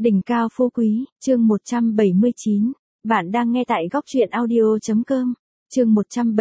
Đỉnh cao phú quý, chương 179. Bạn đang nghe tại góc truyện audio.com. Chương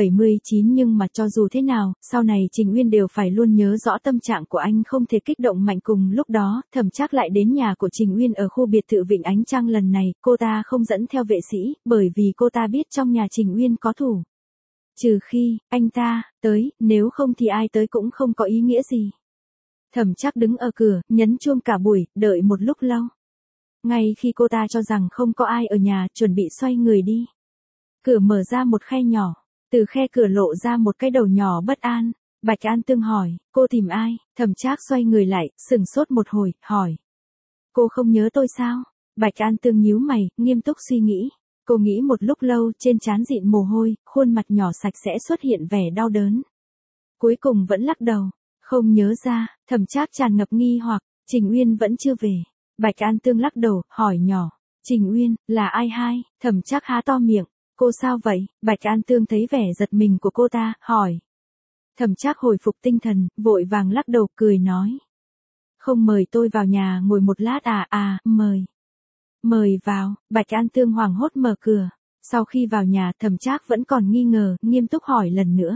179. Nhưng mà cho dù thế nào, sau này Trình Uyên đều phải luôn nhớ rõ tâm trạng của anh không thể kích động mạnh. Cùng lúc đó, Thẩm Trác lại đến nhà của Trình Uyên ở khu biệt thự Vịnh Ánh Trăng. Lần này, cô ta không dẫn theo vệ sĩ, bởi vì cô ta biết trong nhà Trình Uyên có thủ. Trừ khi, anh ta, tới, nếu không thì ai tới cũng không có ý nghĩa gì. Thẩm Trác đứng ở cửa, nhấn chuông cả buổi, đợi một lúc lâu. Ngay khi cô ta cho rằng không có ai ở nhà, chuẩn bị xoay người đi. Cửa mở ra một khe nhỏ, từ khe cửa lộ ra một cái đầu nhỏ bất an. Bạch An Tương hỏi, cô tìm ai? Thẩm Trác xoay người lại, sững sốt một hồi, hỏi. Cô không nhớ tôi sao? Bạch An Tương nhíu mày, nghiêm túc suy nghĩ. Cô nghĩ một lúc lâu, trên trán dịn mồ hôi, khuôn mặt nhỏ sạch sẽ xuất hiện vẻ đau đớn. Cuối cùng vẫn lắc đầu, không nhớ ra. Thẩm Trác tràn ngập nghi hoặc, Trình Uyên vẫn chưa về. Bạch An Tương lắc đầu, hỏi nhỏ, Trình Uyên, là ai hai? Thẩm Trác há to miệng, cô sao vậy? Bạch An Tương thấy vẻ giật mình của cô ta, hỏi. Thẩm Trác hồi phục tinh thần, vội vàng lắc đầu, cười nói. Không mời tôi vào nhà ngồi một lát à? Mời. Mời vào. Bạch An Tương hoảng hốt mở cửa. Sau khi vào nhà, Thẩm Trác vẫn còn nghi ngờ, nghiêm túc hỏi lần nữa.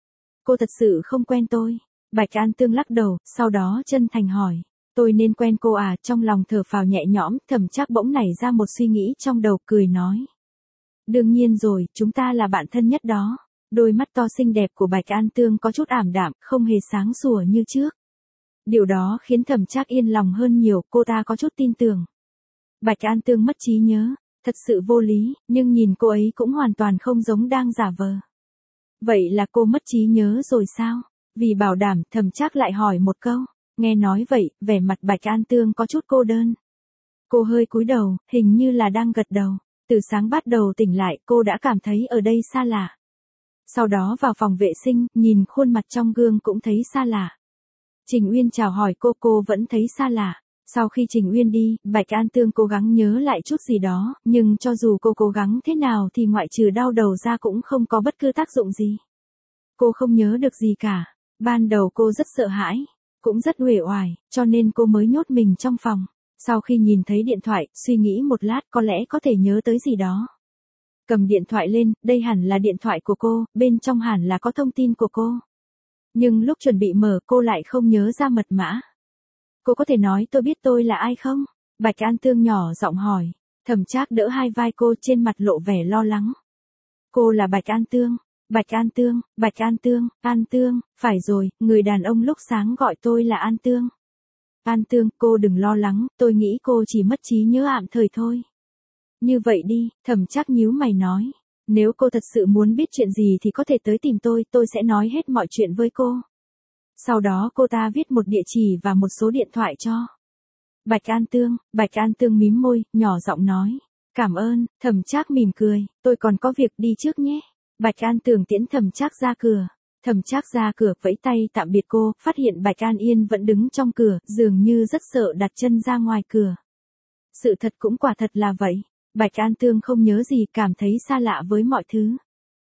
Cô thật sự không quen tôi? Bạch An Tương lắc đầu, sau đó chân thành hỏi. Tôi nên quen cô à? Trong lòng thở phào nhẹ nhõm, Thẩm Trác bỗng nảy ra một suy nghĩ trong đầu, cười nói. Đương nhiên rồi, chúng ta là bạn thân nhất đó. Đôi mắt to xinh đẹp của Bạch An Tương có chút ảm đạm, không hề sáng sủa như trước. Điều đó khiến Thẩm Trác yên lòng hơn nhiều, cô ta có chút tin tưởng. Bạch An Tương mất trí nhớ, thật sự vô lý, nhưng nhìn cô ấy cũng hoàn toàn không giống đang giả vờ. Vậy là cô mất trí nhớ rồi sao? Vì bảo đảm, Thẩm Trác lại hỏi một câu. Nghe nói vậy, vẻ mặt Bạch An Tương có chút cô đơn. Cô hơi cúi đầu, hình như là đang gật đầu. Từ sáng bắt đầu tỉnh lại, cô đã cảm thấy ở đây xa lạ. Sau đó vào phòng vệ sinh, nhìn khuôn mặt trong gương cũng thấy xa lạ. Trình Uyên chào hỏi cô vẫn thấy xa lạ. Sau khi Trình Uyên đi, Bạch An Tương cố gắng nhớ lại chút gì đó, nhưng cho dù cô cố gắng thế nào thì ngoại trừ đau đầu ra cũng không có bất cứ tác dụng gì. Cô không nhớ được gì cả. Ban đầu cô rất sợ hãi, cũng rất uể oải, cho nên cô mới nhốt mình trong phòng. Sau khi nhìn thấy điện thoại, suy nghĩ một lát có lẽ có thể nhớ tới gì đó. Cầm điện thoại lên, đây hẳn là điện thoại của cô, bên trong hẳn là có thông tin của cô. Nhưng lúc chuẩn bị mở cô lại không nhớ ra mật mã. Cô có thể nói tôi biết tôi là ai không? Bạch An Tương nhỏ giọng hỏi. Thẩm Trác đỡ hai vai cô, trên mặt lộ vẻ lo lắng. Cô là Bạch An Tương. Bạch An Tương, Bạch An Tương, An Tương, phải rồi, người đàn ông lúc sáng gọi tôi là An Tương. An Tương, cô đừng lo lắng, tôi nghĩ cô chỉ mất trí nhớ ạm thời thôi. Như vậy đi, Thẩm Trác nhíu mày nói. Nếu cô thật sự muốn biết chuyện gì thì có thể tới tìm tôi sẽ nói hết mọi chuyện với cô. Sau đó cô ta viết một địa chỉ và một số điện thoại cho Bạch An Tương mím môi, nhỏ giọng nói. Cảm ơn. Thẩm Trác mỉm cười, tôi còn có việc đi trước nhé. Bạch An Tương tiễn Thẩm Trác ra cửa. Thẩm Trác ra cửa vẫy tay tạm biệt cô, phát hiện Bạch An Yên vẫn đứng trong cửa, dường như rất sợ đặt chân ra ngoài cửa. Sự thật cũng quả thật là vậy. Bạch An Tương không nhớ gì, cảm thấy xa lạ với mọi thứ.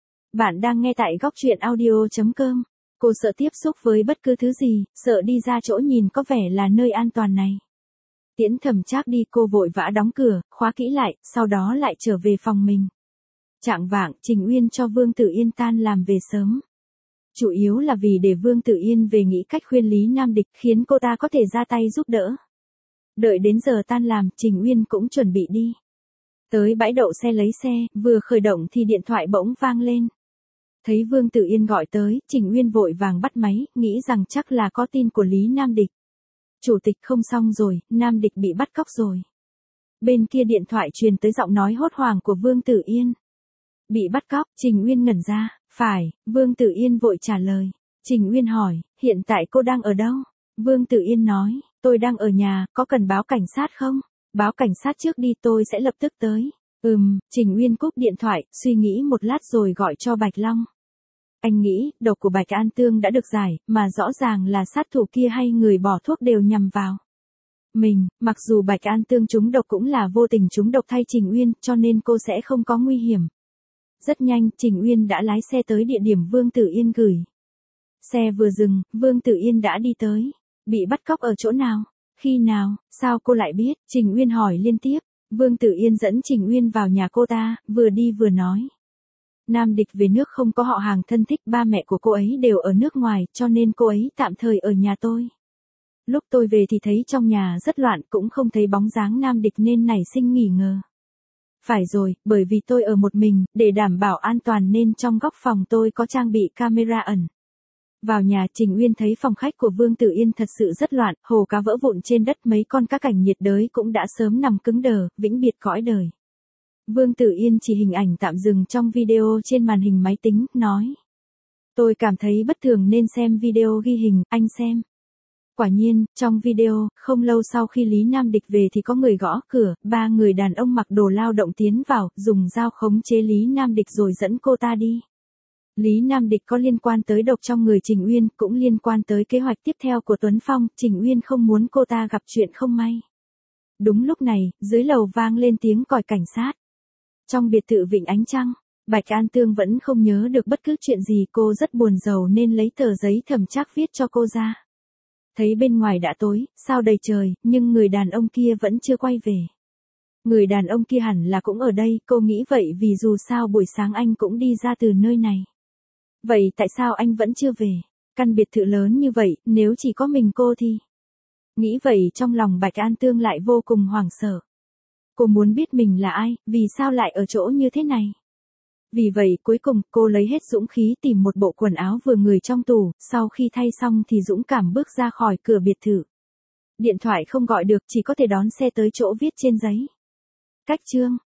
Bạn đang nghe tại góc truyện audio.com. Cô sợ tiếp xúc với bất cứ thứ gì, sợ đi ra chỗ nhìn có vẻ là nơi an toàn này. Tiễn Thẩm Trác đi, cô vội vã đóng cửa, khóa kỹ lại, sau đó lại trở về phòng mình. Chạng vạng, Trình Uyên cho Vương Tử Yên tan làm về sớm. Chủ yếu là vì để Vương Tử Yên về nghĩ cách khuyên Lý Nam Địch, khiến cô ta có thể ra tay giúp đỡ. Đợi đến giờ tan làm, Trình Uyên cũng chuẩn bị đi. Tới bãi đậu xe lấy xe, vừa khởi động thì điện thoại bỗng vang lên. Thấy Vương Tử Yên gọi tới, Trình Uyên vội vàng bắt máy, nghĩ rằng chắc là có tin của Lý Nam Địch. Chủ tịch không xong rồi, Nam Địch bị bắt cóc rồi. Bên kia điện thoại truyền tới giọng nói hốt hoảng của Vương Tử Yên. Bị bắt cóc, Trình Uyên ngẩn ra. Phải, Vương Tử Yên vội trả lời. Trình Uyên hỏi, hiện tại cô đang ở đâu? Vương Tử Yên nói, tôi đang ở nhà, có cần báo cảnh sát không? Báo cảnh sát trước đi, tôi sẽ lập tức tới. Trình Uyên cúp điện thoại, suy nghĩ một lát rồi gọi cho Bạch Long. Anh nghĩ, độc của Bạch An Tương đã được giải, mà rõ ràng là sát thủ kia hay người bỏ thuốc đều nhằm vào mình. Mặc dù Bạch An Tương trúng độc cũng là vô tình trúng độc thay Trình Uyên, cho nên cô sẽ không có nguy hiểm. Rất nhanh, Trình Uyên đã lái xe tới địa điểm Vương Tử Yên gửi. Xe vừa dừng, Vương Tử Yên đã đi tới. Bị bắt cóc ở chỗ nào? Khi nào, sao cô lại biết? Trình Uyên hỏi liên tiếp. Vương Tử Yên dẫn Trình Uyên vào nhà cô ta, vừa đi vừa nói. Nam Địch về nước không có họ hàng thân thích, ba mẹ của cô ấy đều ở nước ngoài, cho nên cô ấy tạm thời ở nhà tôi. Lúc tôi về thì thấy trong nhà rất loạn, cũng không thấy bóng dáng Nam Địch nên nảy sinh nghi ngờ. Phải rồi, bởi vì tôi ở một mình, để đảm bảo an toàn nên trong góc phòng tôi có trang bị camera ẩn. Vào nhà, Trình Uyên thấy phòng khách của Vương Tử Yên thật sự rất loạn, hồ cá vỡ vụn trên đất, mấy con cá cảnh nhiệt đới cũng đã sớm nằm cứng đờ, vĩnh biệt cõi đời. Vương Tử Yên chỉ hình ảnh tạm dừng trong video trên màn hình máy tính, nói. Tôi cảm thấy bất thường nên xem video ghi hình, anh xem. Quả nhiên, trong video, không lâu sau khi Lý Nam Địch về thì có người gõ cửa, ba người đàn ông mặc đồ lao động tiến vào, dùng dao khống chế Lý Nam Địch rồi dẫn cô ta đi. Lý Nam Địch có liên quan tới độc trong người Trình Uyên, cũng liên quan tới kế hoạch tiếp theo của Tuấn Phong, Trình Uyên không muốn cô ta gặp chuyện không may. Đúng lúc này, dưới lầu vang lên tiếng còi cảnh sát. Trong biệt thự Vịnh Ánh Trăng, Bạch An Tương vẫn không nhớ được bất cứ chuyện gì, cô rất buồn rầu nên lấy tờ giấy thẩm trắc viết cho cô ra. Thấy bên ngoài đã tối, sao đầy trời, nhưng người đàn ông kia vẫn chưa quay về. Người đàn ông kia hẳn là cũng ở đây, cô nghĩ vậy vì dù sao buổi sáng anh cũng đi ra từ nơi này. Vậy tại sao anh vẫn chưa về? Căn biệt thự lớn như vậy, nếu chỉ có mình cô thì... Nghĩ vậy trong lòng Bạch An Tương lại vô cùng hoảng sợ. Cô muốn biết mình là ai, vì sao lại ở chỗ như thế này. Vì vậy cuối cùng cô lấy hết dũng khí tìm một bộ quần áo vừa người trong tủ, sau khi thay xong thì dũng cảm bước ra khỏi cửa biệt thự. Điện thoại không gọi được, chỉ có thể đón xe tới chỗ viết trên giấy. Cách chương